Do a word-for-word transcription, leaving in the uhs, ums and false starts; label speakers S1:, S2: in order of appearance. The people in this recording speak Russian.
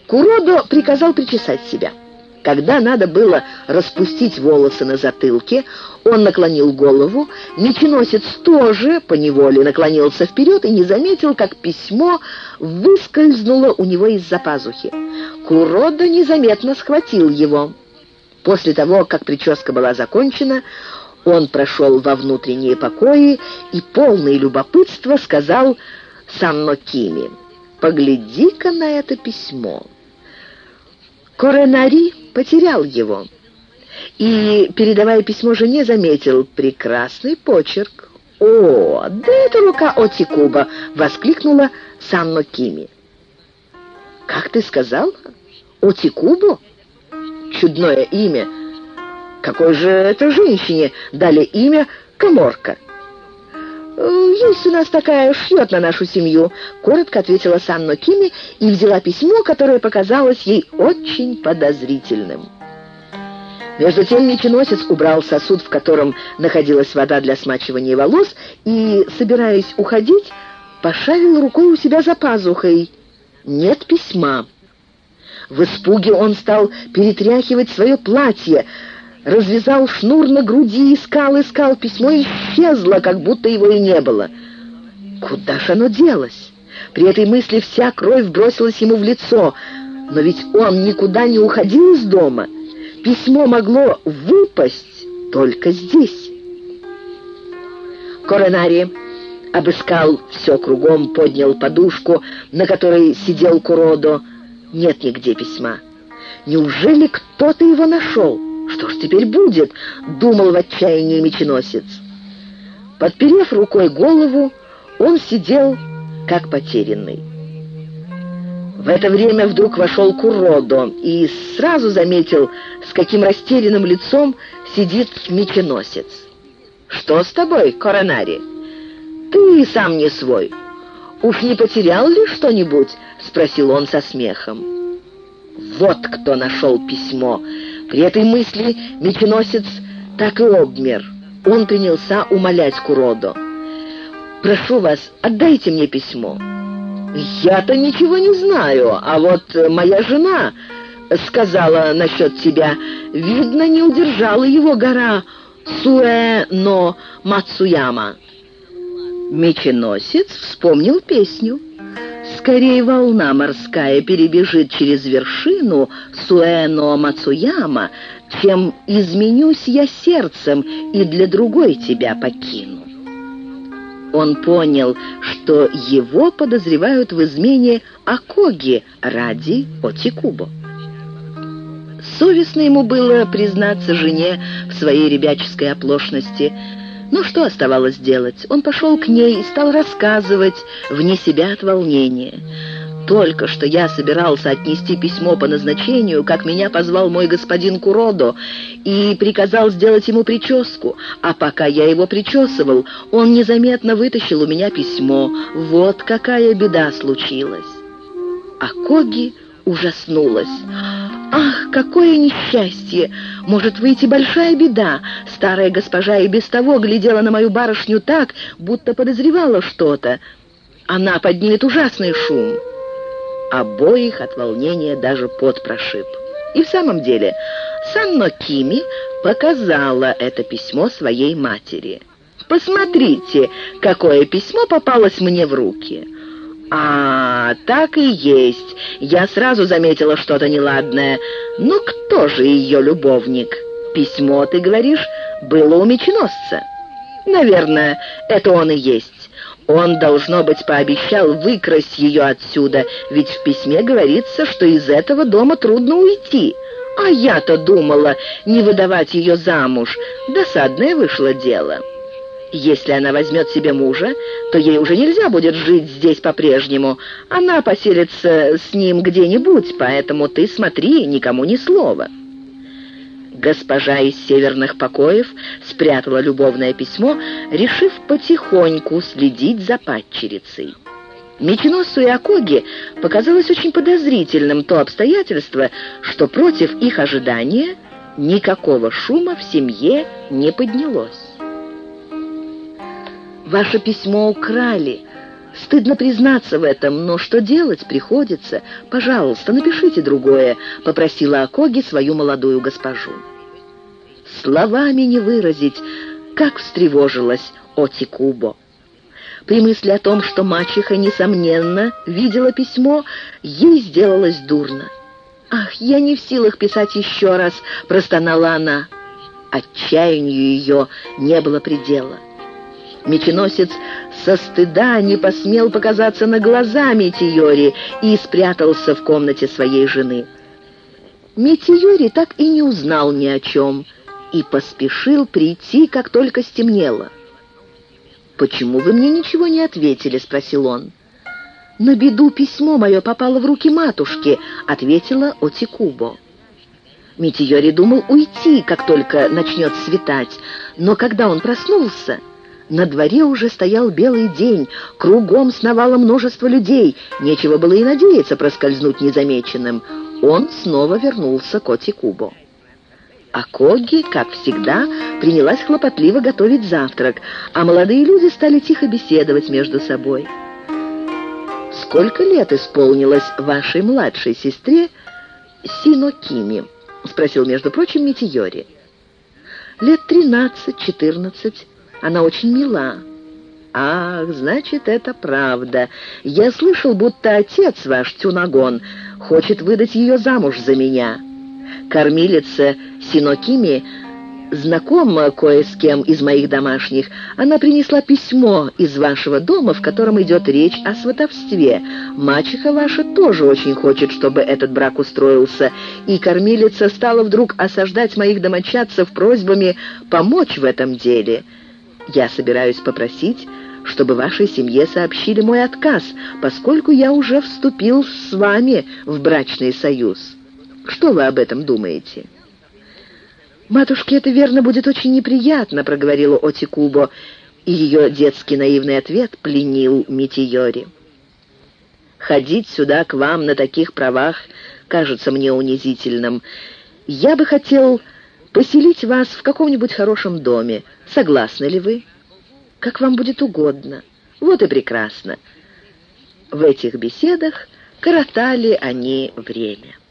S1: Куродо приказал причесать себя. Когда надо было распустить волосы на затылке, он наклонил голову. Меченосец тоже поневоле наклонился вперед и не заметил, как письмо выскользнуло у него из-за пазухи. Куродо незаметно схватил его. После того, как прическа была закончена, он прошел во внутренние покои и, полный любопытства, сказал Санно-Кими: «Погляди-ка на это письмо». Коренари потерял его и, передавая письмо жене, заметил: прекрасный почерк. «О, да это рука Отикуба!» — воскликнула Санно-Кими. «Как ты сказал? Отикубу? Чудное имя! Какой же это женщине дали имя Каморка?» «Есть у нас такая, шьет на нашу семью», — коротко ответила Санно-Кими и взяла письмо, которое показалось ей очень подозрительным. Между тем меченосец убрал сосуд, в котором находилась вода для смачивания волос, и, собираясь уходить, пошарил рукой у себя за пазухой. Нет письма. В испуге он стал перетряхивать свое платье, развязал шнур на груди, искал, искал. Письмо исчезло, как будто его и не было. Куда же оно делось? При этой мысли вся кровь бросилась ему в лицо. Но ведь он никуда не уходил из дома. Письмо могло выпасть только здесь. Коренари обыскал все кругом, поднял подушку, на которой сидел Куродо. Нет нигде письма. Неужели кто-то его нашел? Что ж теперь будет? Думал в отчаянии меченосец. Подперев рукой голову, он сидел как потерянный. В это время вдруг вошел Куродо и сразу заметил, с каким растерянным лицом сидит меченосец. «Что с тобой, Коренари? Ты сам не свой. Уж не потерял ли что-нибудь?» — спросил он со смехом. Вот кто нашел письмо. При этой мысли меченосец так и обмер. Он принялся умолять Куродо: «Прошу вас, отдайте мне письмо». «Я-то ничего не знаю, а вот моя жена сказала насчет тебя. Видно, не удержала его гора Суэ-но-Мацуяма». Меченосец вспомнил песню. «Скорее волна морская перебежит через вершину Суэ-но-Мацуяма, чем изменюсь я сердцем и для другой тебя покину». Он понял, что его подозревают в измене Акоги ради Отикубо. Совестно ему было признаться жене в своей ребяческой оплошности. Но что оставалось делать? Он пошел к ней и стал рассказывать, вне себя от волнения. «Только что я собирался отнести письмо по назначению, как меня позвал мой господин Куродо и приказал сделать ему прическу. А пока я его причесывал, он незаметно вытащил у меня письмо. Вот какая беда случилась». Акоги ужаснулась. «Ах, какое несчастье! Может выйти большая беда. Старая госпожа и без того глядела на мою барышню так, будто подозревала что-то. Она поднимет ужасный шум». Обоих от волнения даже пот прошиб. И в самом деле Санно-Кими показала это письмо своей матери. «Посмотрите, какое письмо попалось мне в руки». «А, так и есть. Я сразу заметила что-то неладное. Но кто же ее любовник? Письмо, ты говоришь, было у меченосца. Наверное, это он и есть. Он, должно быть, пообещал выкрасть ее отсюда, ведь в письме говорится, что из этого дома трудно уйти. А я-то думала не выдавать ее замуж. Досадное вышло дело. Если она возьмет себе мужа, то ей уже нельзя будет жить здесь по-прежнему. Она поселится с ним где-нибудь, поэтому ты смотри, никому ни слова». Госпожа из северных покоев спрятала любовное письмо, решив потихоньку следить за падчерицей. Меченосцу и Акоги показалось очень подозрительным то обстоятельство, что против их ожидания никакого шума в семье не поднялось. «Ваше письмо украли», Стыдно признаться в этом, но что делать, приходится. Пожалуйста, напишите другое», — попросила Акоги свою молодую госпожу. Словами не выразить, как встревожилась Отикубо. При мысли о том, что мачеха, несомненно, видела письмо, ей сделалось дурно. «Ах, я не в силах писать еще раз», — простонала она. Отчаянию ее не было предела. Меченосец со стыда не посмел показаться на глаза Метиори и спрятался в комнате своей жены. Метиори так и не узнал ни о чем и поспешил прийти, как только стемнело. «Почему вы мне ничего не ответили?» — спросил он. «На беду письмо мое попало в руки матушки», — ответила Отикубо. Метиори думал уйти, как только начнет светать, но когда он проснулся, на дворе уже стоял белый день, кругом сновало множество людей, нечего было и надеяться проскользнуть незамеченным. Он снова вернулся к Отикубо. Акоги, как всегда, принялась хлопотливо готовить завтрак, а молодые люди стали тихо беседовать между собой. «Сколько лет исполнилось вашей младшей сестре Синокими?» — спросил, между прочим, Метиори. «Лет тринадцать-четырнадцать. Она очень мила». «Ах, значит, это правда. Я слышал, будто отец ваш, Тюнагон, хочет выдать ее замуж за меня. Кормилица Синокими знакома кое с кем из моих домашних. Она принесла письмо из вашего дома, в котором идет речь о сватовстве. Мачеха ваша тоже очень хочет, чтобы этот брак устроился, и кормилица стала вдруг осаждать моих домочадцев просьбами помочь в этом деле. Я собираюсь попросить, чтобы вашей семье сообщили мой отказ, поскольку я уже вступил с вами в брачный союз. Что вы об этом думаете?» «Матушке это, верно, будет очень неприятно», — проговорила Отикубо, и ее детский наивный ответ пленил Метиори. «Ходить сюда к вам на таких правах кажется мне унизительным. Я бы хотел поселить вас в каком-нибудь хорошем доме. Согласны ли вы?» «Как вам будет угодно». «Вот и прекрасно». В этих беседах коротали они время.